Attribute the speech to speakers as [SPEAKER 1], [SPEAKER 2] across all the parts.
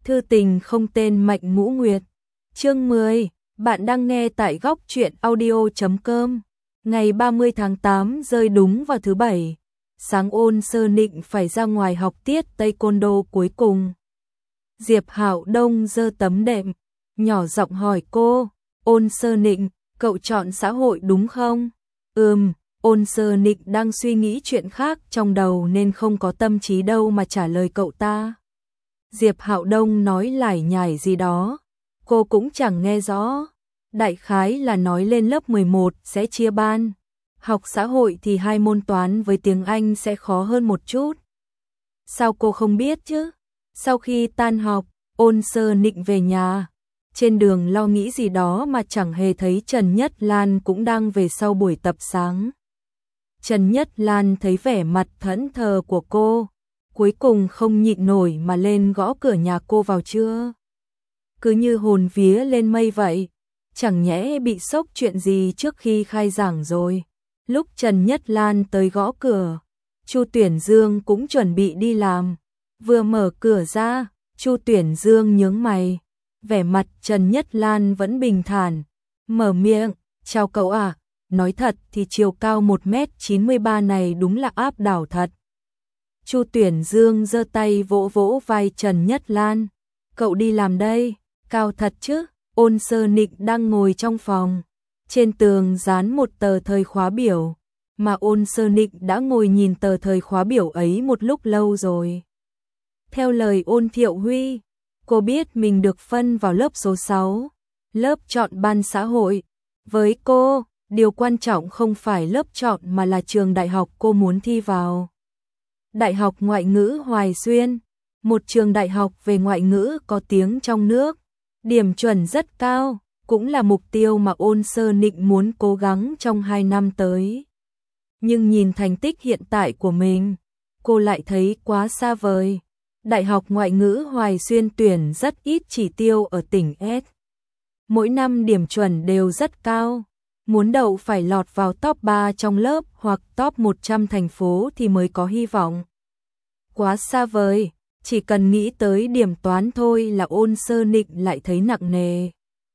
[SPEAKER 1] Thư tình không tên Mạnh Ngũ Nguyệt. Chương 10, bạn đang nghe tại góc truyện audio.com. Ngày 30 tháng 8 rơi đúng vào thứ Bảy. Sáng Ôn Sơ Nịnh phải ra ngoài học tiết Taekwondo cuối cùng. Diệp Hạo Đông giơ tấm đệm, nhỏ giọng hỏi cô, Ôn Sơ Nịnh, cậu chọn xã hội đúng không? Ôn Sơ Nịnh đang suy nghĩ chuyện khác trong đầu nên không có tâm trí đâu mà trả lời cậu ta. Diệp Hạo Đông nói lải nhải gì đó, cô cũng chẳng nghe rõ. Đại khái là nói lên lớp 11 sẽ chia ban. Học xã hội thì 2 môn toán với tiếng Anh sẽ khó hơn một chút. Sao cô không biết chứ? Sau khi tan học, Ôn Sơ Nịnh về nhà. Trên đường lo nghĩ gì đó mà chẳng hề thấy Trần Nhất Lan cũng đang về sau buổi tập sáng. Trần Nhất Lan thấy vẻ mặt thẫn thờ của cô, cuối cùng không nhịn nổi mà lên gõ cửa nhà cô vào chưa. Cứ như hồn vía lên mây vậy, chẳng nhẽ bị sốc chuyện gì trước khi khai giảng rồi. Lúc Trần Nhất Lan tới gõ cửa, Chu Tuyển Dương cũng chuẩn bị đi làm. Vừa mở cửa ra, Chu Tuyển Dương nhướng mày. Vẻ mặt Trần Nhất Lan vẫn bình thản, mở miệng, chào cậu à, nói thật thì chiều cao 1m93 này đúng là áp đảo thật. Chu Tuyển Dương giơ tay vỗ vỗ vai Trần Nhất Lan, cậu đi làm đây, cao thật chứ. Ôn Sơ Nịnh đang ngồi trong phòng, trên tường dán một tờ thời khóa biểu, mà Ôn Sơ Nịnh đã ngồi nhìn tờ thời khóa biểu ấy một lúc lâu rồi. Theo lời Ôn Thiệu Huy, cô biết mình được phân vào lớp số 6, lớp chọn ban xã hội. Với cô, điều quan trọng không phải lớp chọn mà là trường đại học cô muốn thi vào. Đại học Ngoại ngữ Hoài Xuyên, một trường đại học về ngoại ngữ có tiếng trong nước, điểm chuẩn rất cao, cũng là mục tiêu mà Ôn Sơ Nịnh muốn cố gắng trong 2 năm tới. Nhưng nhìn thành tích hiện tại của mình, cô lại thấy quá xa vời. Đại học Ngoại ngữ Hoài Xuyên tuyển rất ít chỉ tiêu ở tỉnh S. Mỗi năm điểm chuẩn đều rất cao, muốn đậu phải lọt vào top 3 trong lớp hoặc top 100 thành phố thì mới có hy vọng. Quá xa vời, chỉ cần nghĩ tới điểm toán thôi là Ôn Sơ Nịnh lại thấy nặng nề.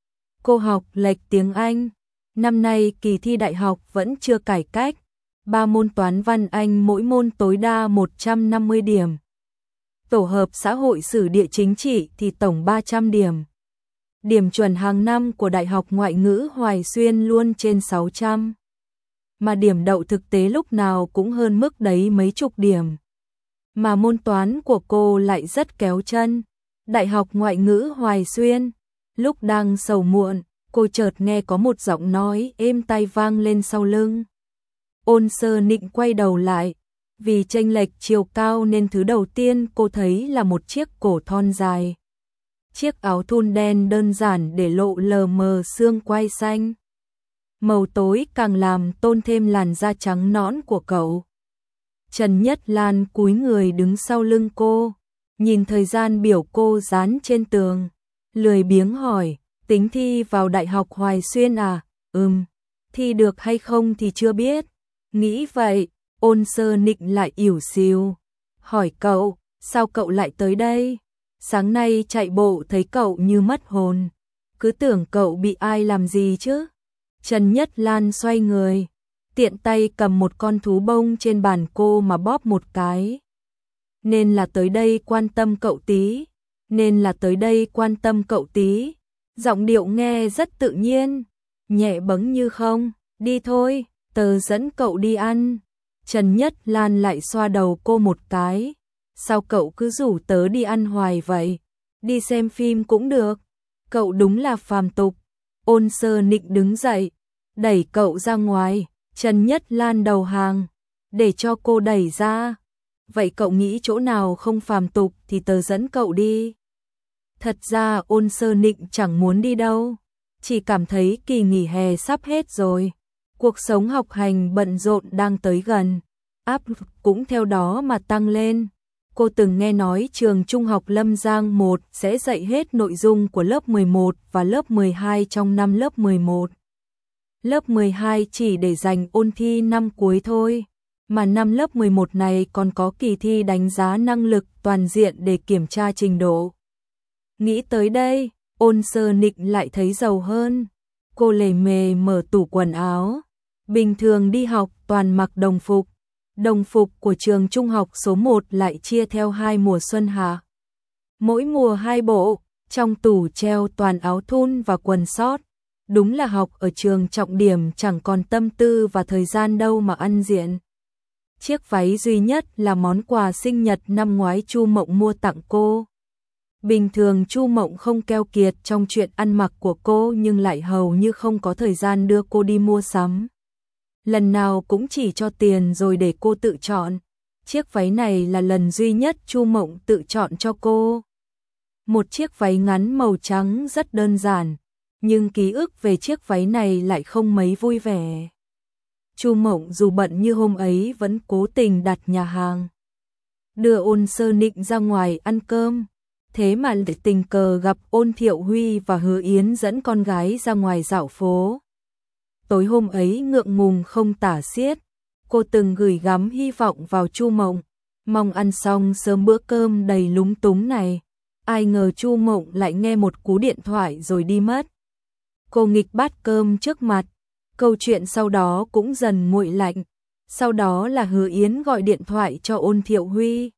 [SPEAKER 1] Cô học lệch tiếng Anh, năm nay kỳ thi đại học vẫn chưa cải cách, 3 môn toán văn Anh mỗi môn tối đa 150 điểm. Tổ hợp xã hội sử địa chính trị thì tổng 300 điểm. Điểm chuẩn hàng năm của Đại học Ngoại ngữ Hoài Xuyên luôn trên 600. Mà điểm đậu thực tế lúc nào cũng hơn mức đấy mấy chục điểm. Mà môn toán của cô lại rất kéo chân. Đại học Ngoại ngữ Hoài Xuyên. Lúc đang sầu muộn, cô chợt nghe có một giọng nói êm tai vang lên sau lưng. Ôn Sơ Nịnh quay đầu lại. Vì chênh lệch chiều cao nên thứ đầu tiên cô thấy là một chiếc cổ thon dài. Chiếc áo thun đen đơn giản để lộ lờ mờ xương quai xanh. Màu tối càng làm tôn thêm làn da trắng nõn của cậu. Trần Nhất Lan cúi người đứng sau lưng cô, nhìn thời gian biểu cô dán trên tường, lười biếng hỏi, tính thi vào Đại học Hoài Xuyên à? Thi được hay không thì chưa biết. Nghĩ vậy, Ôn Sơ Nịnh lại ỉu xìu, hỏi cậu, sao cậu lại tới đây? Sáng nay chạy bộ thấy cậu như mất hồn, cứ tưởng cậu bị ai làm gì chứ? Trần Nhất Lan xoay người, tiện tay cầm một con thú bông trên bàn cô mà bóp một cái. Nên là tới đây quan tâm cậu tí, nên là tới đây quan tâm cậu tí. Giọng điệu nghe rất tự nhiên, nhẹ bẫng như không, đi thôi, tớ dẫn cậu đi ăn. Trần Nhất Lan lại xoa đầu cô một cái. Sao cậu cứ rủ tớ đi ăn hoài vậy? Đi xem phim cũng được. Cậu đúng là phàm tục. Ôn Sơ Nịnh đứng dậy, đẩy cậu ra ngoài. Trần Nhất Lan đầu hàng, để cho cô đẩy ra. Vậy cậu nghĩ chỗ nào không phàm tục thì tớ dẫn cậu đi. Thật ra Ôn Sơ Nịnh chẳng muốn đi đâu, chỉ cảm thấy kỳ nghỉ hè sắp hết rồi. Cuộc sống học hành bận rộn đang tới gần, áp lực cũng theo đó mà tăng lên. Cô từng nghe nói trường Trung học Lâm Giang 1 sẽ dạy hết nội dung của lớp 11 và lớp 12 trong năm lớp 11. Lớp 12 chỉ để dành ôn thi năm cuối thôi, mà năm lớp 11 này còn có kỳ thi đánh giá năng lực toàn diện để kiểm tra trình độ. Nghĩ tới đây, Ôn Sơ Nịnh lại thấy giàu hơn. Cô lề mề mở tủ quần áo. Bình thường đi học toàn mặc đồng phục. Đồng phục của trường trung học số 1 lại chia theo 2 mùa xuân hạ. Mỗi mùa 2 bộ, trong tủ treo toàn áo thun và quần sót. Đúng là học ở trường trọng điểm chẳng còn tâm tư và thời gian đâu mà ăn diện. Chiếc váy duy nhất là món quà sinh nhật năm ngoái Chu Mộng mua tặng cô. Bình thường Chu Mộng không keo kiệt trong chuyện ăn mặc của cô nhưng lại hầu như không có thời gian đưa cô đi mua sắm. Lần nào cũng chỉ cho tiền rồi để cô tự chọn. Chiếc váy này là lần duy nhất Chu Mộng tự chọn cho cô. Một chiếc váy ngắn màu trắng rất đơn giản, nhưng ký ức về chiếc váy này lại không mấy vui vẻ. Chu Mộng dù bận như hôm ấy vẫn cố tình đặt nhà hàng. Đưa Ôn Sơ Nịnh ra ngoài ăn cơm. Thế mà tình cờ gặp Ôn Thiệu Huy và Hứa Yến dẫn con gái ra ngoài dạo phố. Tối hôm ấy ngượng ngùng không tả xiết. Cô từng gửi gắm hy vọng vào Chu Mộng, mong ăn xong sớm bữa cơm đầy lúng túng này. Ai ngờ Chu Mộng lại nghe một cú điện thoại rồi đi mất. Cô nghịch bát cơm trước mặt. Câu chuyện sau đó cũng dần nguội lạnh. Sau đó là Hứa Yến gọi điện thoại cho Ôn Thiệu Huy.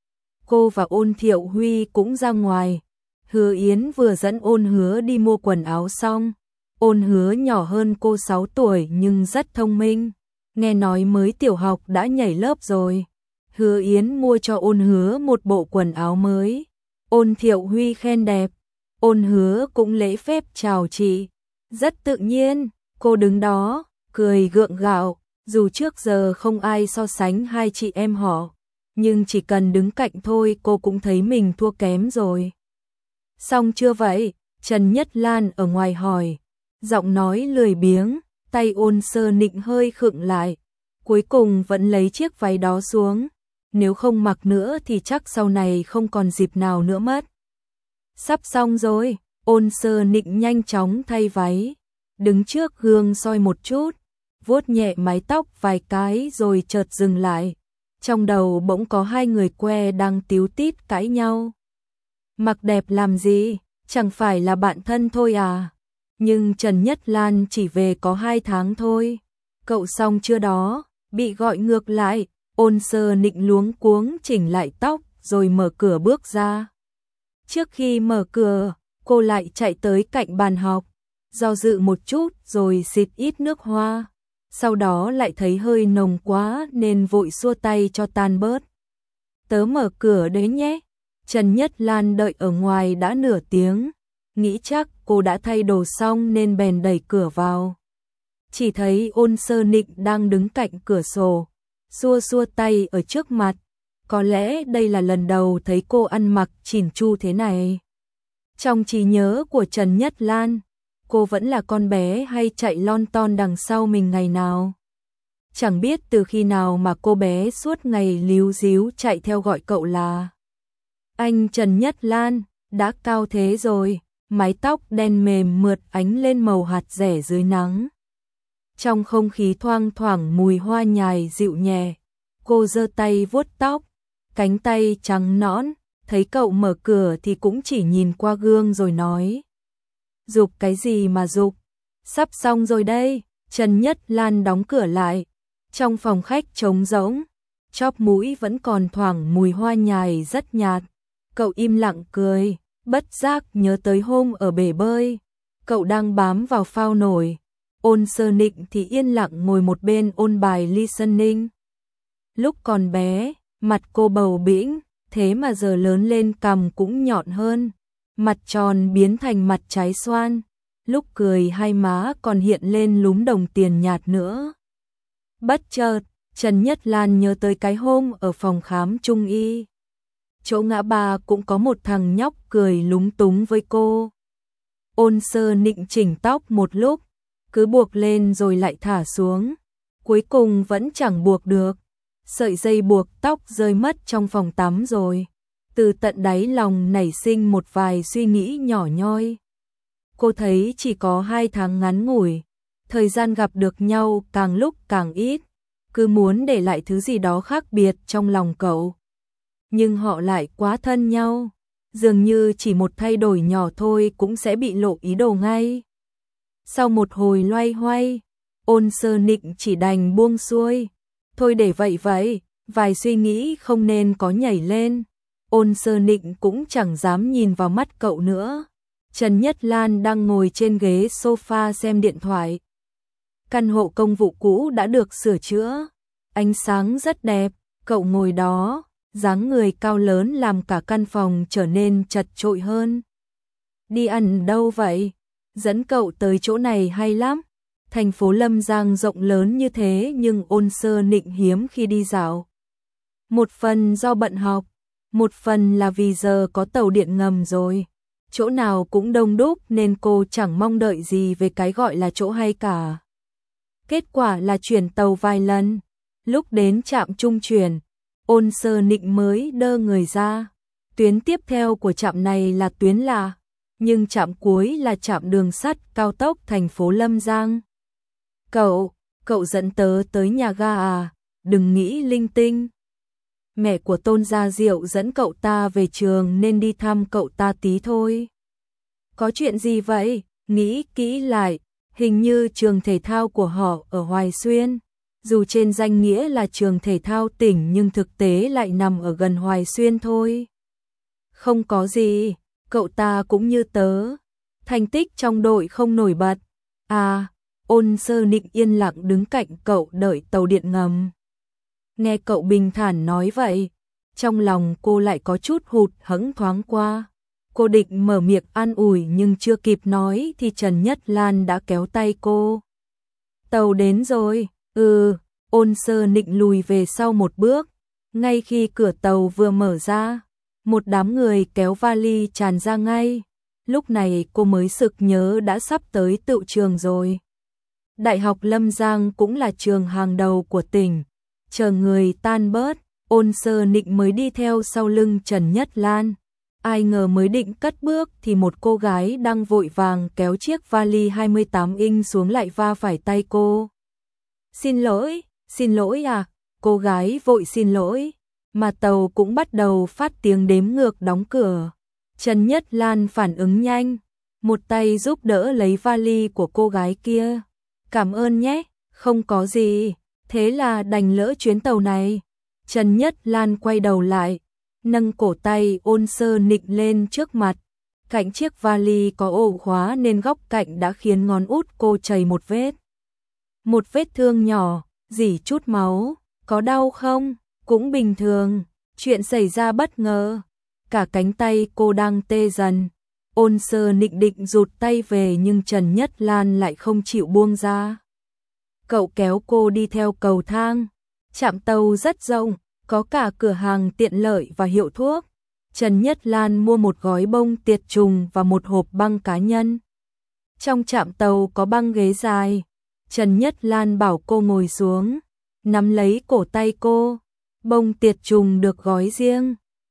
[SPEAKER 1] Cô và Ôn Thiệu Huy cũng ra ngoài. Hứa Yến vừa dẫn Ôn Hứa đi mua quần áo xong. Ôn Hứa nhỏ hơn cô 6 tuổi nhưng rất thông minh. Nghe nói mới tiểu học đã nhảy lớp rồi. Hứa Yến mua cho Ôn Hứa một bộ quần áo mới. Ôn Thiệu Huy khen đẹp. Ôn Hứa cũng lễ phép chào chị. Rất tự nhiên, cô đứng đó, cười gượng gạo. Dù trước giờ không ai so sánh hai chị em họ, nhưng chỉ cần đứng cạnh thôi cô cũng thấy mình thua kém rồi. Xong chưa vậy? Trần Nhất Lan ở ngoài hỏi. Giọng nói lười biếng, tay Ôn Sơ Nịnh hơi khựng lại. Cuối cùng vẫn lấy chiếc váy đó xuống. Nếu không mặc nữa thì chắc sau này không còn dịp nào nữa mất. Sắp xong rồi, Ôn Sơ Nịnh nhanh chóng thay váy. Đứng trước gương soi một chút, vuốt nhẹ mái tóc vài cái rồi chợt dừng lại. Trong đầu bỗng có hai người que đang tíu tít cãi nhau. Mặc đẹp làm gì, chẳng phải là bạn thân thôi à? Nhưng Trần Nhất Lan chỉ về có 2 tháng thôi. Cậu xong chưa đó? Bị gọi ngược lại, Ôn Sơ Nịnh luống cuống chỉnh lại tóc rồi mở cửa bước ra. Trước khi mở cửa, cô lại chạy tới cạnh bàn học, do dự một chút rồi xịt ít nước hoa. Sau đó lại thấy hơi nồng quá nên vội xua tay cho tan bớt. Tớ mở cửa đấy nhé. Trần Nhất Lan đợi ở ngoài đã nửa tiếng, nghĩ chắc cô đã thay đồ xong nên bèn đẩy cửa vào. Chỉ thấy Ôn Sơ Nịnh đang đứng cạnh cửa sổ, xua xua tay ở trước mặt. Có lẽ đây là lần đầu thấy cô ăn mặc chỉn chu thế này. Trong trí nhớ của Trần Nhất Lan, cô vẫn là con bé hay chạy lon ton đằng sau mình ngày nào. Chẳng biết từ khi nào mà cô bé suốt ngày líu díu chạy theo gọi cậu là anh Trần Nhất Lan. Đã cao thế rồi, mái tóc đen mềm mượt ánh lên màu hạt dẻ dưới nắng. Trong không khí thoang thoảng mùi hoa nhài dịu nhẹ, cô giơ tay vuốt tóc, cánh tay trắng nõn. Thấy cậu mở cửa thì cũng chỉ nhìn qua gương rồi nói: "Giục cái gì mà giục, sắp xong rồi đây." Trần Nhất Lan đóng cửa lại. Trong phòng khách trống rỗng, chóp mũi vẫn còn thoảng mùi hoa nhài rất nhạt. Cậu im lặng cười, bất giác nhớ tới hôm ở bể bơi. Cậu đang bám vào phao nổi. Ôn Sơ Nịnh thì yên lặng ngồi một bên ôn bài listening. Lúc còn bé, mặt cô bầu bĩnh, thế mà giờ lớn lên cằm cũng nhọn hơn. Mặt tròn biến thành mặt trái xoan. Lúc cười hai má còn hiện lên lúm đồng tiền nhạt nữa. Bất chợt, Trần Nhất Lan nhớ tới cái hôm ở phòng khám trung y. Chỗ ngã ba cũng có một thằng nhóc cười lúng túng với cô. Ôn Sơ Nịnh chỉnh tóc một lúc, cứ buộc lên rồi lại thả xuống. Cuối cùng vẫn chẳng buộc được. Sợi dây buộc tóc rơi mất trong phòng tắm rồi. Từ tận đáy lòng nảy sinh một vài suy nghĩ nhỏ nhoi. Cô thấy chỉ có 2 tháng ngắn ngủi, thời gian gặp được nhau càng lúc càng ít, cứ muốn để lại thứ gì đó khác biệt trong lòng cậu. Nhưng họ lại quá thân nhau, dường như chỉ một thay đổi nhỏ thôi cũng sẽ bị lộ ý đồ ngay. Sau một hồi loay hoay, Ôn Sơ Nịnh chỉ đành buông xuôi. Thôi để vậy vậy, vài suy nghĩ không nên có nhảy lên. Ôn Sơ Nịnh cũng chẳng dám nhìn vào mắt cậu nữa. Trần Nhất Lan đang ngồi trên ghế sofa xem điện thoại. Căn hộ công vụ cũ đã được sửa chữa, ánh sáng rất đẹp, cậu ngồi đó, dáng người cao lớn làm cả căn phòng trở nên chật chội hơn. Đi ăn đâu vậy? Dẫn cậu tới chỗ này hay lắm. Thành phố Lâm Giang rộng lớn như thế nhưng Ôn Sơ Nịnh hiếm khi đi dạo. Một phần do bận học, một phần là vì giờ có tàu điện ngầm rồi. Chỗ nào cũng đông đúc nên cô chẳng mong đợi gì về cái gọi là chỗ hay cả. Kết quả là chuyển tàu vài lần. Lúc đến trạm trung chuyển, Ôn Sơ Nịnh mới đơ người ra. Tuyến tiếp theo của trạm này là tuyến lạ, nhưng trạm cuối là trạm đường sắt cao tốc thành phố Lâm Giang. Cậu dẫn tớ tới nhà ga à? Đừng nghĩ linh tinh. Mẹ của Tôn Gia Diệu dẫn cậu ta về trường nên đi thăm cậu ta tí thôi. Có chuyện gì vậy? Nghĩ kỹ lại, hình như trường thể thao của họ ở Hoài Xuyên. Dù trên danh nghĩa là trường thể thao tỉnh nhưng thực tế lại nằm ở gần Hoài Xuyên thôi. Không có gì, cậu ta cũng như tớ. Thành tích trong đội không nổi bật. À, Ôn Sơ Nịnh yên lặng đứng cạnh cậu đợi tàu điện ngầm. Nghe cậu bình thản nói vậy, trong lòng cô lại có chút hụt hẫng thoáng qua. Cô định mở miệng an ủi nhưng chưa kịp nói thì Trần Nhất Lan đã kéo tay cô. Tàu đến rồi. Ôn Sơ Nịnh lùi về sau một bước. Ngay khi cửa tàu vừa mở ra, một đám người kéo vali tràn ra ngay. Lúc này cô mới sực nhớ đã sắp tới tựu trường rồi. Đại học Lâm Giang cũng là trường hàng đầu của tỉnh. Chờ người tan bớt, Ôn Sơ Nịnh mới đi theo sau lưng Trần Nhất Lan. Ai ngờ mới định cất bước thì một cô gái đang vội vàng kéo chiếc vali 28 inch xuống lại va phải tay cô. Xin lỗi à, cô gái vội xin lỗi, mà tàu cũng bắt đầu phát tiếng đếm ngược đóng cửa. Trần Nhất Lan phản ứng nhanh, một tay giúp đỡ lấy vali của cô gái kia. Cảm ơn nhé, không có gì, thế là đành lỡ chuyến tàu này. Trần Nhất Lan quay đầu lại, nâng cổ tay Ôn Sơ Nịnh lên trước mặt. Cạnh chiếc vali có ổ khóa nên góc cạnh đã khiến ngón út cô chảy một vết. Một vết thương nhỏ, rỉ chút máu, có đau không? Cũng bình thường, chuyện xảy ra bất ngờ. Cả cánh tay cô đang tê dần. Ôn Sơ Nịnh định rụt tay về nhưng Trần Nhất Lan lại không chịu buông ra. Cậu kéo cô đi theo cầu thang. Trạm tàu rất rộng, có cả cửa hàng tiện lợi và hiệu thuốc. Trần Nhất Lan mua một gói bông tiệt trùng và một hộp băng cá nhân. Trong trạm tàu có băng ghế dài. Trần Nhất Lan bảo cô ngồi xuống, nắm lấy cổ tay cô. Bông tiệt trùng được gói riêng.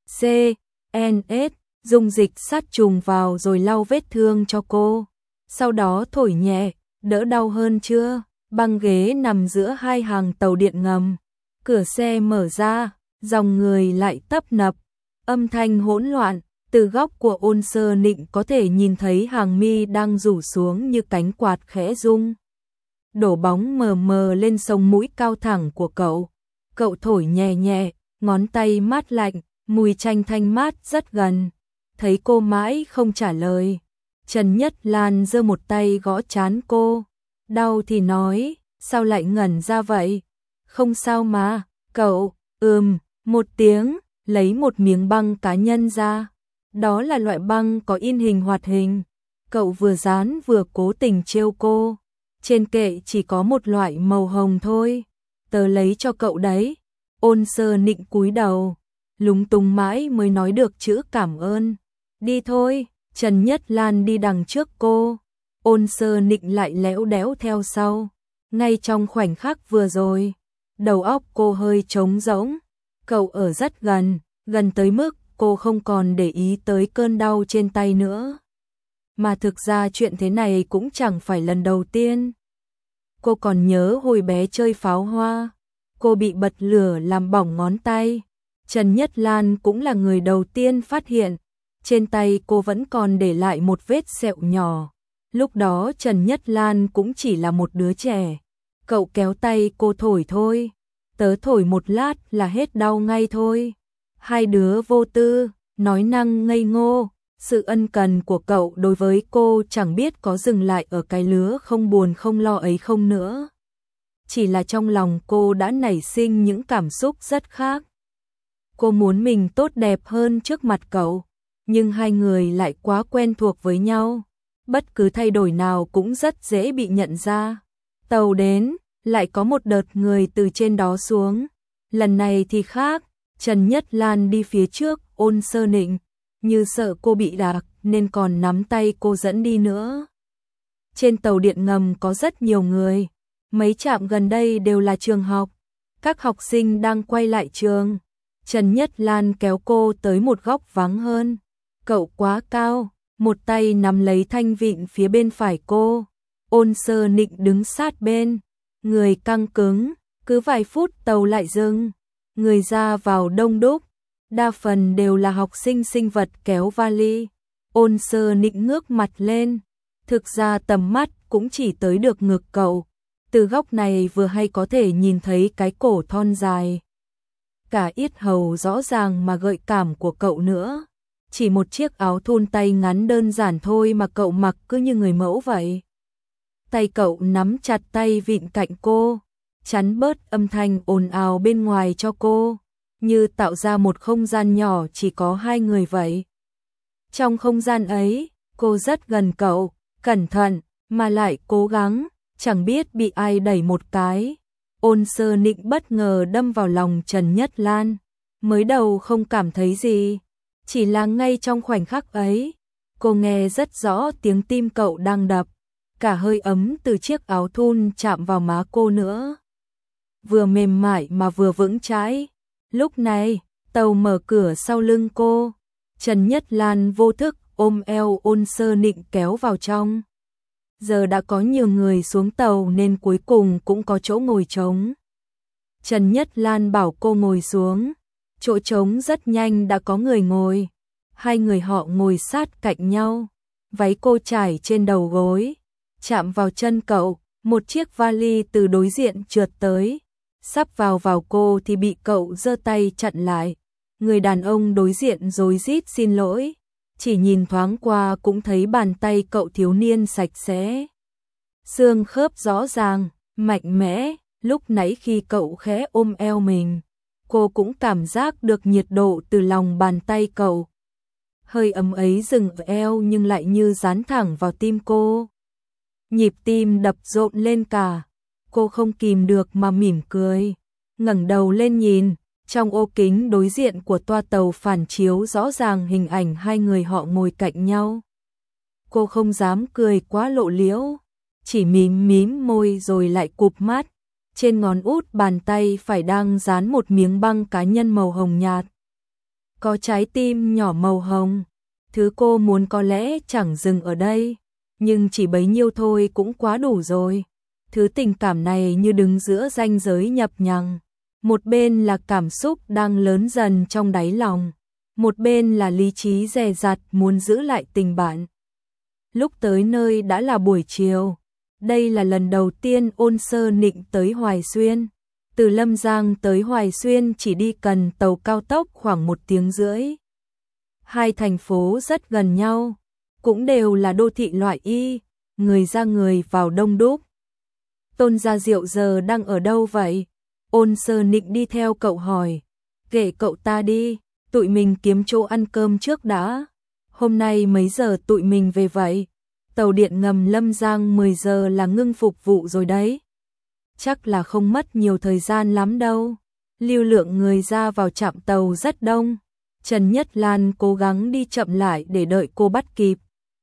[SPEAKER 1] CNS, dùng dịch sát trùng vào rồi lau vết thương cho cô. Sau đó thổi nhẹ, đỡ đau hơn chưa? Băng ghế nằm giữa hai hàng tàu điện ngầm. Cửa xe mở ra, dòng người lại tấp nập. Âm thanh hỗn loạn, từ góc của Ôn Sơ Nịnh có thể nhìn thấy hàng mi đang rủ xuống như cánh quạt khẽ rung. Đổ bóng mờ mờ lên sống mũi cao thẳng của cậu. Cậu thổi nhẹ nhẹ, ngón tay mát lạnh, mùi chanh thanh mát rất gần. Thấy cô mãi không trả lời, Trần Nhất Lan giơ một tay gõ trán cô. Đau thì nói, sao lại ngẩn ra vậy? Không sao mà, cậu, một tiếng, lấy một miếng băng cá nhân ra. Đó là loại băng có in hình hoạt hình. Cậu vừa dán vừa cố tình trêu cô. Trên kệ chỉ có một loại màu hồng thôi. Tớ lấy cho cậu đấy. Ôn Sơ Nịnh cúi đầu, lúng túng mãi mới nói được chữ cảm ơn. Đi thôi, Trần Nhất Lan đi đằng trước cô. Ôn Sơ Nịnh lại lẽo đẽo theo sau. Ngay trong khoảnh khắc vừa rồi, đầu óc cô hơi trống rỗng. Cậu ở rất gần, gần tới mức cô không còn để ý tới cơn đau trên tay nữa. Mà thực ra chuyện thế này cũng chẳng phải lần đầu tiên. Cô còn nhớ hồi bé chơi pháo hoa, cô bị bật lửa làm bỏng ngón tay. Trần Nhất Lan cũng là người đầu tiên phát hiện. Trên tay cô vẫn còn để lại một vết sẹo nhỏ. Lúc đó Trần Nhất Lan cũng chỉ là một đứa trẻ. Cậu kéo tay cô thổi thôi. Tớ thổi một lát là hết đau ngay thôi. Hai đứa vô tư, nói năng ngây ngô. Sự ân cần của cậu đối với cô chẳng biết có dừng lại ở cái lứa không buồn không lo ấy không nữa. Chỉ là trong lòng cô đã nảy sinh những cảm xúc rất khác. Cô muốn mình tốt đẹp hơn trước mặt cậu, nhưng hai người lại quá quen thuộc với nhau. Bất cứ thay đổi nào cũng rất dễ bị nhận ra. Tàu đến, lại có một đợt người từ trên đó xuống. Lần này thì khác, Trần Nhất Lan đi phía trước, Ôn Sơ Nịnh, như sợ cô bị đạc nên còn nắm tay cô dẫn đi nữa. Trên tàu điện ngầm có rất nhiều người, mấy trạm gần đây đều là trường học. Các học sinh đang quay lại trường. Trần Nhất Lan kéo cô tới một góc vắng hơn. Cậu quá cao, một tay nắm lấy thanh vịn phía bên phải cô. Ôn Sơ Nịnh đứng sát bên, người căng cứng, cứ vài phút tàu lại dừng. Người ra vào đông đúc, đa phần đều là học sinh sinh vật kéo vali. Ôn Sơ Nịnh ngước mặt lên, thực ra tầm mắt cũng chỉ tới được ngực cậu. Từ góc này vừa hay có thể nhìn thấy cái cổ thon dài, cả yết hầu rõ ràng mà gợi cảm của cậu nữa. Chỉ một chiếc áo thun tay ngắn đơn giản thôi mà cậu mặc cứ như người mẫu vậy. Tay cậu nắm chặt tay vịn cạnh cô, chắn bớt âm thanh ồn ào bên ngoài cho cô, như tạo ra một không gian nhỏ chỉ có hai người vậy. Trong không gian ấy, cô rất gần cậu, cẩn thận, mà lại cố gắng, chẳng biết bị ai đẩy một cái. Ôn Sơ Nịnh bất ngờ đâm vào lòng Trần Nhất Lan. Mới đầu không cảm thấy gì, chỉ là ngay trong khoảnh khắc ấy, cô nghe rất rõ tiếng tim cậu đang đập, cả hơi ấm từ chiếc áo thun chạm vào má cô nữa. Vừa mềm mại mà vừa vững chãi. Lúc này, tàu mở cửa sau lưng cô. Trần Nhất Lan vô thức ôm eo Ôn Sơ Nịnh kéo vào trong. Giờ đã có nhiều người xuống tàu nên cuối cùng cũng có chỗ ngồi trống. Trần Nhất Lan bảo cô ngồi xuống. Chỗ trống rất nhanh đã có người ngồi. Hai người họ ngồi sát cạnh nhau. Váy cô trải trên đầu gối, chạm vào chân cậu. Một chiếc vali từ đối diện trượt tới, sắp vào cô thì bị cậu giơ tay chặn lại. Người đàn ông đối diện rối rít xin lỗi. Chỉ nhìn thoáng qua cũng thấy bàn tay cậu thiếu niên sạch sẽ, xương khớp rõ ràng, mạnh mẽ. Lúc nãy khi cậu khẽ ôm eo mình, cô cũng cảm giác được nhiệt độ từ lòng bàn tay cậu. Hơi ấm ấy dừng ở eo nhưng lại như dán thẳng vào tim cô. Nhịp tim đập rộn lên cả. Cô không kìm được mà mỉm cười, ngẩng đầu lên nhìn. Trong ô kính đối diện của toa tàu phản chiếu rõ ràng hình ảnh hai người họ ngồi cạnh nhau. Cô không dám cười quá lộ liễu, chỉ mím môi rồi lại cụp mắt. Trên ngón út bàn tay phải đang dán một miếng băng cá nhân màu hồng nhạt. Có trái tim nhỏ màu hồng. Thứ cô muốn có lẽ chẳng dừng ở đây, nhưng chỉ bấy nhiêu thôi cũng quá đủ rồi. Thứ tình cảm này như đứng giữa ranh giới nhập nhằng. Một bên là cảm xúc đang lớn dần trong đáy lòng, một bên là lý trí dè dặt muốn giữ lại tình bạn. Lúc tới nơi đã là buổi chiều. Đây là lần đầu tiên Ôn Sơ Nịnh tới Hoài Xuyên. Từ Lâm Giang tới Hoài Xuyên chỉ đi cần tàu cao tốc khoảng 1 tiếng rưỡi. Hai thành phố rất gần nhau, cũng đều là đô thị loại Y, người ra người vào đông đúc. Tôn Gia Diệu giờ đang ở đâu vậy? Ôn Sơ Nịnh đi theo cậu hỏi. Kệ cậu ta đi, tụi mình kiếm chỗ ăn cơm trước đã. Hôm nay mấy giờ tụi mình về vậy? Tàu điện ngầm Lâm Giang 10 giờ là ngưng phục vụ rồi đấy. Chắc là không mất nhiều thời gian lắm đâu. Lưu lượng người ra vào trạm tàu rất đông. Trần Nhất Lan cố gắng đi chậm lại để đợi cô bắt kịp.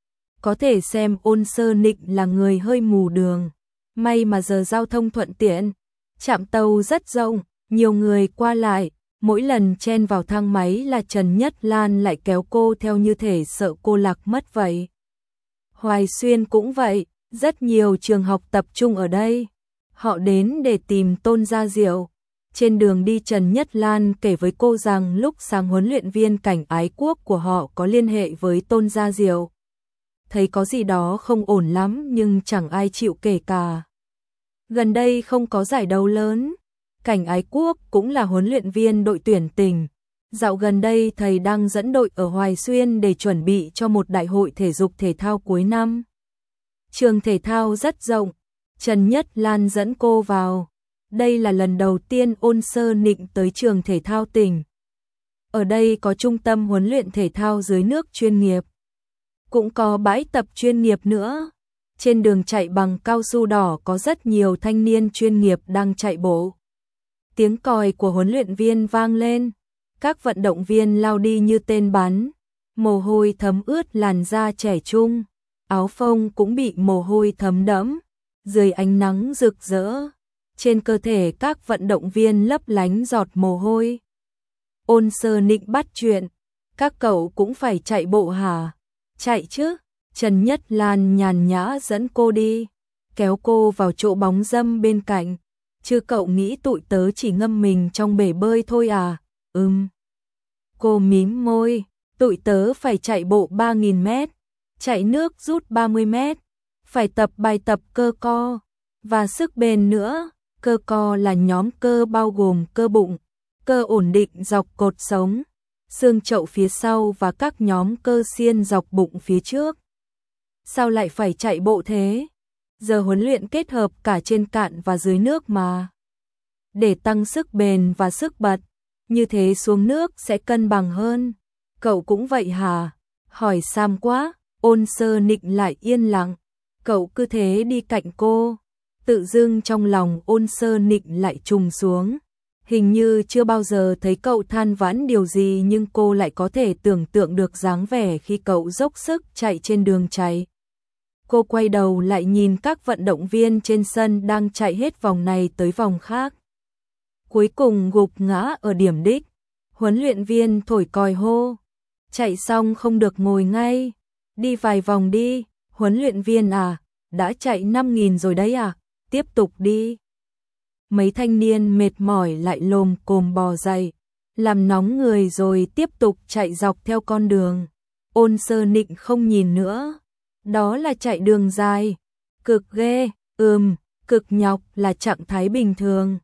[SPEAKER 1] Có thể xem Ôn Sơ Nịnh là người hơi mù đường. May mà giờ giao thông thuận tiện. Trạm tàu rất rộng, nhiều người qua lại. Mỗi lần chen vào thang máy là Trần Nhất Lan lại kéo cô theo như thể sợ cô lạc mất vậy. Hoài Xuyên cũng vậy, rất nhiều trường học tập trung ở đây. Họ đến để tìm Tôn Gia Diệu. Trên đường đi Trần Nhất Lan kể với cô rằng lúc sáng huấn luyện viên Cảnh Ái Quốc của họ có liên hệ với Tôn Gia Diệu. Thấy có gì đó không ổn lắm nhưng chẳng ai chịu kể cả. Gần đây không có giải đấu lớn. Cảnh Ái Quốc cũng là huấn luyện viên đội tuyển tỉnh. Dạo gần đây thầy đang dẫn đội ở Hoài Xuyên để chuẩn bị cho một đại hội thể dục thể thao cuối năm. Trường thể thao rất rộng, Trần Nhất Lan dẫn cô vào. Đây là lần đầu tiên Ôn Sơ Nịnh tới trường thể thao tỉnh. Ở đây có trung tâm huấn luyện thể thao dưới nước chuyên nghiệp. Cũng có bãi tập chuyên nghiệp nữa. Trên đường chạy bằng cao su đỏ có rất nhiều thanh niên chuyên nghiệp đang chạy bộ. Tiếng còi của huấn luyện viên vang lên. Các vận động viên lao đi như tên bắn. Mồ hôi thấm ướt làn da trẻ trung. Áo phông cũng bị mồ hôi thấm đẫm. Dưới ánh nắng rực rỡ. Trên cơ thể các vận động viên lấp lánh giọt mồ hôi. Ôn Sơ Nịnh bắt chuyện. Các cậu cũng phải chạy bộ hả? Chạy chứ. Trần Nhất Lan nhàn nhã dẫn cô đi. Kéo cô vào chỗ bóng râm bên cạnh. Chứ cậu nghĩ tụi tớ chỉ ngâm mình trong bể bơi thôi à? Cô mím môi. Tụi tớ phải chạy bộ 3.000 mét. Chạy nước rút 30 mét. Phải tập bài tập cơ co. Và sức bền nữa. Cơ co là nhóm cơ bao gồm cơ bụng, cơ ổn định dọc cột sống, xương chậu phía sau và các nhóm cơ xiên dọc bụng phía trước. Sao lại phải chạy bộ thế? Giờ huấn luyện kết hợp cả trên cạn và dưới nước mà. Để tăng sức bền và sức bật, như thế xuống nước sẽ cân bằng hơn. Cậu cũng vậy hả? Hỏi Sam quá, Ôn Sơ Nịnh lại yên lặng. Cậu cứ thế đi cạnh cô. Tự dưng trong lòng Ôn Sơ Nịnh lại trùng xuống. Hình như chưa bao giờ thấy cậu than vãn điều gì nhưng cô lại có thể tưởng tượng được dáng vẻ khi cậu dốc sức chạy trên đường chạy. Cô quay đầu lại nhìn các vận động viên trên sân đang chạy hết vòng này tới vòng khác. Cuối cùng gục ngã ở điểm đích. Huấn luyện viên thổi còi hô. Chạy xong không được ngồi ngay. Đi vài vòng đi. Huấn luyện viên à, đã chạy 5.000 rồi đấy à? Tiếp tục đi. Mấy thanh niên mệt mỏi lại lồm cồm bò dậy, làm nóng người rồi tiếp tục chạy dọc theo con đường. Ôn Sơ Nịnh không nhìn nữa. Đó là chạy đường dài. Cực ghê, cực nhọc là trạng thái bình thường.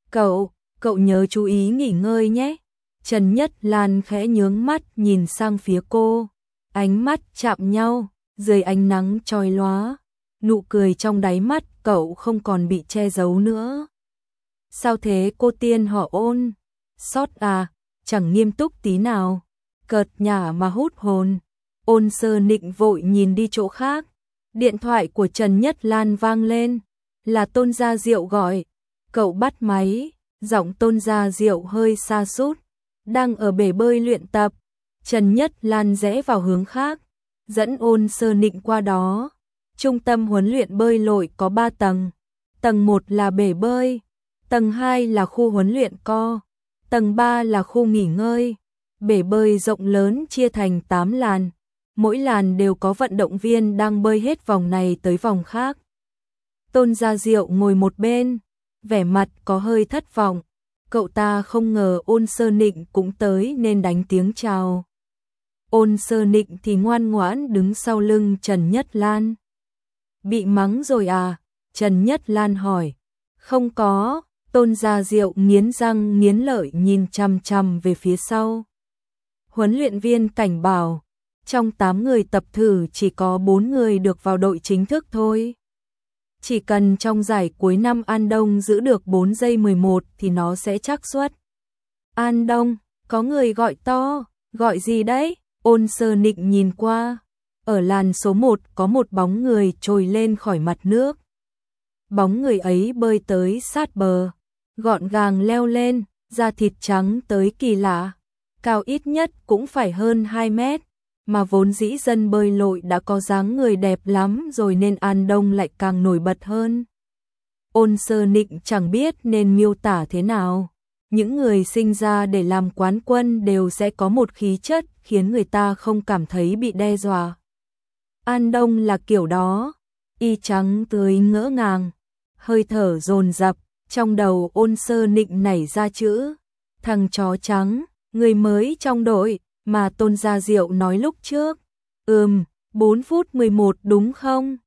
[SPEAKER 1] Cậu nhớ chú ý nghỉ ngơi nhé. Trần Nhất Lan khẽ nhướng mắt nhìn sang phía cô. Ánh mắt chạm nhau, dưới ánh nắng chói lóa. Nụ cười trong đáy mắt cậu không còn bị che giấu nữa. Sao thế cô tiên họ Ôn? Sót à, chẳng nghiêm túc tí nào. Cợt nhả mà hút hồn. Ôn Sơ Nịnh vội nhìn đi chỗ khác. Điện thoại của Trần Nhất Lan vang lên. Là Tôn Gia Diệu gọi. Cậu bắt máy. Giọng Tôn Gia Diệu hơi sa sút. Đang ở bể bơi luyện tập. Trần Nhất Lan rẽ vào hướng khác. Dẫn Ôn Sơ Nịnh qua đó. Trung tâm huấn luyện bơi lội có 3 tầng. Tầng 1 là bể bơi. Tầng 2 là khu huấn luyện co. Tầng 3 là khu nghỉ ngơi. Bể bơi rộng lớn chia thành 8 làn. Mỗi làn đều có vận động viên đang bơi hết vòng này tới vòng khác. Tôn Gia Diệu ngồi một bên, vẻ mặt có hơi thất vọng. Cậu ta không ngờ Ôn Sơ Nịnh cũng tới nên đánh tiếng chào. Ôn Sơ Nịnh thì ngoan ngoãn đứng sau lưng Trần Nhất Lan. Bị mắng rồi à? Trần Nhất Lan hỏi. Không có. Tôn Gia Diệu nghiến răng nghiến lợi nhìn chằm chằm về phía sau. Huấn luyện viên cảnh bảo, trong 8 người tập thử chỉ có 4 người được vào đội chính thức thôi. Chỉ cần trong giải cuối năm An Đông giữ được 4 giây 11 thì nó sẽ trắc suất. An Đông, có người gọi to, gọi gì đấy? Ôn Sơ Nịnh nhìn qua. Ở làn số 1 có một bóng người trồi lên khỏi mặt nước. Bóng người ấy bơi tới sát bờ, gọn gàng leo lên, da thịt trắng tới kỳ lạ, cao ít nhất cũng phải hơn 2 mét, mà vốn dĩ dân bơi lội đã có dáng người đẹp lắm rồi nên An Đông lại càng nổi bật hơn. Ôn Sơ Nịnh chẳng biết nên miêu tả thế nào. Những người sinh ra để làm quán quân đều sẽ có một khí chất khiến người ta không cảm thấy bị đe dọa. An Đông là kiểu đó, y trắng tươi ngỡ ngàng, hơi thở dồn dập, Trong đầu Ôn Sơ Nịnh nảy ra chữ, thằng chó trắng, người mới trong đội, mà Tôn Gia Diệu nói lúc trước. 4 phút 11 đúng không?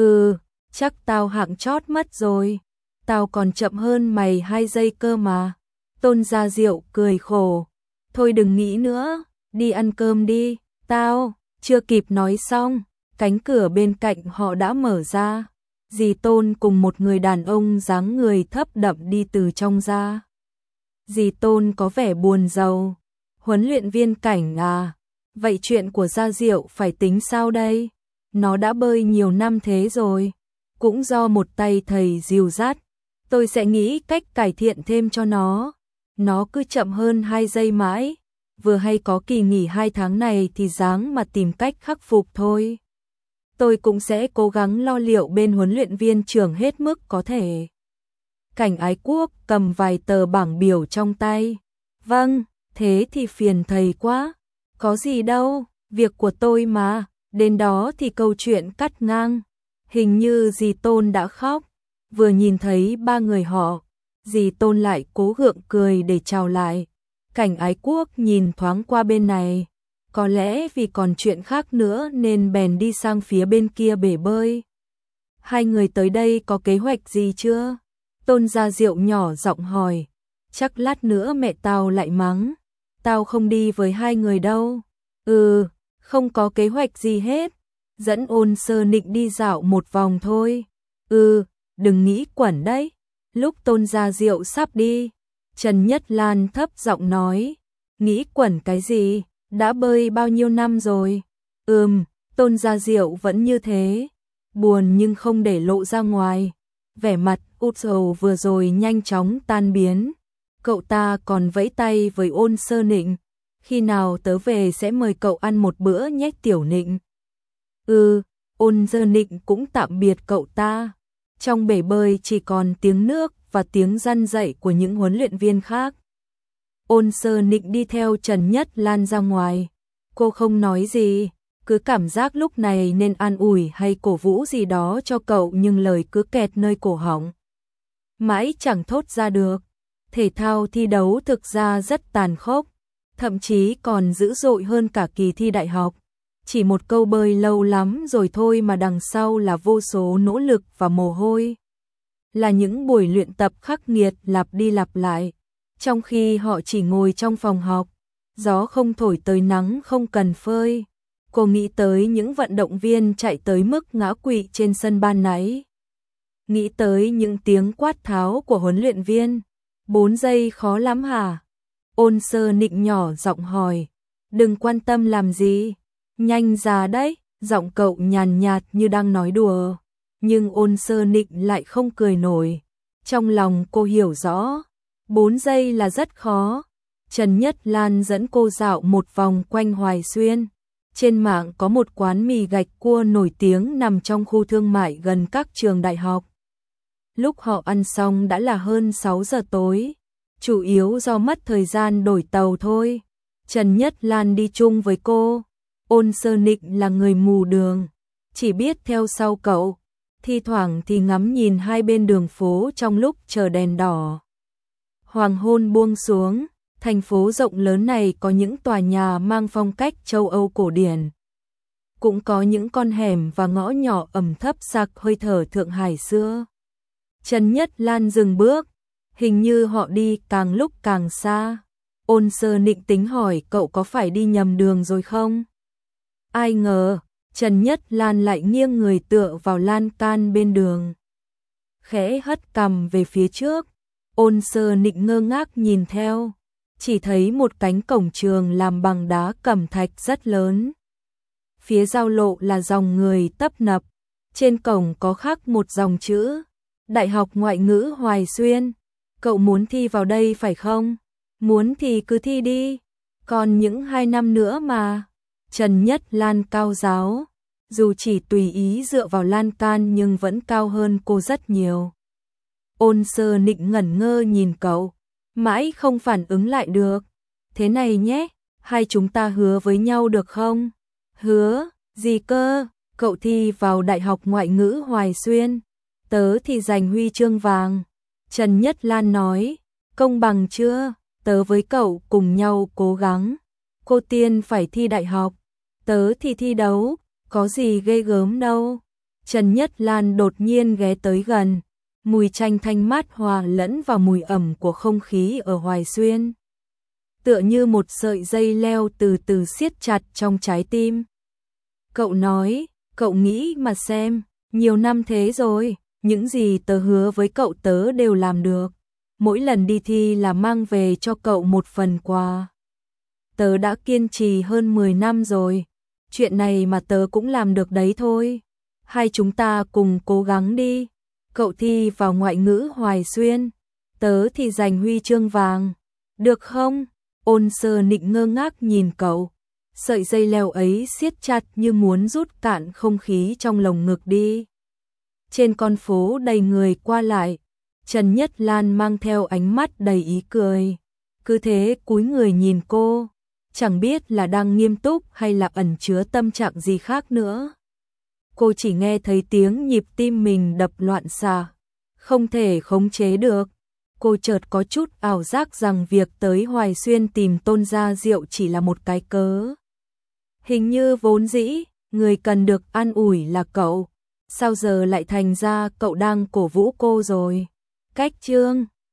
[SPEAKER 1] Chắc tao hạng chót mất rồi. Tao còn chậm hơn mày 2 giây cơ mà. Tôn Gia Diệu cười khổ. Thôi đừng nghĩ nữa, đi ăn cơm đi. Tao, chưa kịp nói xong, cánh cửa bên cạnh họ đã mở ra. Dì Tôn cùng một người đàn ông dáng người thấp đậm đi từ trong ra. Dì Tôn có vẻ buồn rầu. Huấn luyện viên Cảnh à, vậy chuyện của Gia Diệu phải tính sao đây? Nó đã bơi nhiều năm thế rồi, cũng do một tay thầy dìu dắt. Tôi sẽ nghĩ cách cải thiện thêm cho nó. Nó cứ chậm hơn 2 giây mãi. Vừa hay có kỳ nghỉ 2 tháng này thì ráng mà tìm cách khắc phục thôi. Tôi cũng sẽ cố gắng lo liệu bên huấn luyện viên trưởng hết mức có thể. Cảnh Ái Quốc cầm vài tờ bảng biểu trong tay. Vâng, thế thì phiền thầy quá. Có gì đâu, việc của tôi mà. Đến đó thì câu chuyện cắt ngang. Hình như dì Tôn đã khóc. Vừa nhìn thấy 3 người họ, dì Tôn lại cố gượng cười để chào lại. Cảnh Ái Quốc nhìn thoáng qua bên này. Có lẽ vì còn chuyện khác nữa nên bèn đi sang phía bên kia bể bơi. Hai người tới đây có kế hoạch gì chưa? Tôn Gia Diệu nhỏ giọng hỏi. Chắc lát nữa mẹ tao lại mắng. Tao không đi với hai người đâu. Không có kế hoạch gì hết. Dẫn Ôn Sơ Nịnh đi dạo một vòng thôi. Đừng nghĩ quẩn đấy. Lúc Tôn Gia Diệu sắp đi, Trần Nhất Lan thấp giọng nói. Nghĩ quẩn cái gì? Đã bơi bao nhiêu năm rồi? Tôn Gia Diệu vẫn như thế. Buồn nhưng không để lộ ra ngoài. Vẻ mặt út sầu vừa rồi nhanh chóng tan biến. Cậu ta còn vẫy tay với Ôn Sơ Nịnh. Khi nào tớ về sẽ mời cậu ăn một bữa nhé Tiểu Nịnh. Ôn Sơ Nịnh cũng tạm biệt cậu ta. Trong bể bơi chỉ còn tiếng nước và tiếng răn dậy của những huấn luyện viên khác. Ôn Sơ Nịnh đi theo Trần Nhất Lan ra ngoài. Cô không nói gì, cứ cảm giác lúc này nên an ủi hay cổ vũ gì đó cho cậu nhưng lời cứ kẹt nơi cổ họng. Mãi chẳng thốt ra được. Thể thao thi đấu thực ra rất tàn khốc, thậm chí còn dữ dội hơn cả kỳ thi đại học. Chỉ một câu bơi lâu lắm rồi thôi mà đằng sau là vô số nỗ lực và mồ hôi. Là những buổi luyện tập khắc nghiệt lặp đi lặp lại. Trong khi họ chỉ ngồi trong phòng học, gió không thổi tới nắng không cần phơi. Cô nghĩ tới những vận động viên chạy tới mức ngã quỵ trên sân ban nãy. Nghĩ tới những tiếng quát tháo của huấn luyện viên. 4 giây khó lắm hả? Ôn Sơ Nịnh nhỏ giọng hỏi. Đừng quan tâm làm gì. Nhanh ra đấy, giọng cậu nhàn nhạt như đang nói đùa. Nhưng Ôn Sơ Nịnh lại không cười nổi. Trong lòng cô hiểu rõ, 4 giây là rất khó. Trần Nhất Lan dẫn cô dạo một vòng quanh Hoài Xuyên. Trên mạng có một quán mì gạch cua nổi tiếng nằm trong khu thương mại gần các trường đại học. Lúc họ ăn xong đã là hơn 6 giờ tối. Chủ yếu do mất thời gian đổi tàu thôi. Trần Nhất Lan đi chung với cô. Ôn Sơ Nịnh là người mù đường, chỉ biết theo sau cậu. Thi thoảng thì ngắm nhìn hai bên đường phố trong lúc chờ đèn đỏ. Hoàng hôn buông xuống, thành phố rộng lớn này có những tòa nhà mang phong cách châu Âu cổ điển. Cũng có những con hẻm và ngõ nhỏ ẩm thấp sặc hơi thở Thượng Hải xưa. Trần Nhất Lan dừng bước, hình như họ đi càng lúc càng xa. Ôn Sơ Nịnh tính hỏi cậu có phải đi nhầm đường rồi không? Ai ngờ, Trần Nhất Lan lại nghiêng người tựa vào lan can bên đường. Khẽ hất cằm về phía trước, Ôn Sơ Nịnh ngơ ngác nhìn theo, chỉ thấy một cánh cổng trường làm bằng đá cẩm thạch rất lớn. Phía giao lộ là dòng người tấp nập, trên cổng có khắc một dòng chữ, Đại học Ngoại ngữ Hoài Xuyên. Cậu muốn thi vào đây phải không? Muốn thì cứ thi đi, còn những 2 năm nữa mà. Trần Nhất Lan cao giáo, dù chỉ tùy ý dựa vào lan can nhưng vẫn cao hơn cô rất nhiều. Ôn Sơ Nịnh ngẩn ngơ nhìn cậu, mãi không phản ứng lại được. Thế này nhé, hai chúng ta hứa với nhau được không? Hứa, gì cơ? Cậu thi vào Đại học Ngoại ngữ Hoài Xuyên, tớ thì giành huy chương vàng. Trần Nhất Lan nói, công bằng chưa, tớ với cậu cùng nhau cố gắng. Cô Tiên phải thi đại học, tớ thì thi đấu, có gì ghê gớm đâu. Trần Nhất Lan đột nhiên ghé tới gần, mùi chanh thanh mát hòa lẫn vào mùi ẩm của không khí ở Hoài Xuyên. Tựa như một sợi dây leo từ từ siết chặt trong trái tim. Cậu nói, cậu nghĩ mà xem, nhiều năm thế rồi, những gì tớ hứa với cậu tớ đều làm được. Mỗi lần đi thi là mang về cho cậu một phần quà. Tớ đã kiên trì hơn 10 năm rồi, chuyện này mà tớ cũng làm được đấy thôi. Hai chúng ta cùng cố gắng đi. Cậu thi vào ngoại ngữ Hoài Xuyên, tớ thì giành huy chương vàng. Được không? Ôn Sơ Nịnh ngơ ngác nhìn cậu. Sợi dây leo ấy siết chặt như muốn rút cạn không khí trong lồng ngực đi. Trên con phố đầy người qua lại, Trần Nhất Lan mang theo ánh mắt đầy ý cười. Cứ thế cúi người nhìn cô, chẳng biết là đang nghiêm túc hay là ẩn chứa tâm trạng gì khác nữa. Cô chỉ nghe thấy tiếng nhịp tim mình đập loạn xạ, không thể khống chế được. Cô chợt có chút ảo giác rằng việc tới Hoài Xuyên tìm Tôn Gia Diệu chỉ là một cái cớ. Hình như vốn dĩ, người cần được an ủi là cậu. Sao giờ lại thành ra cậu đang cổ vũ cô rồi? Cách chương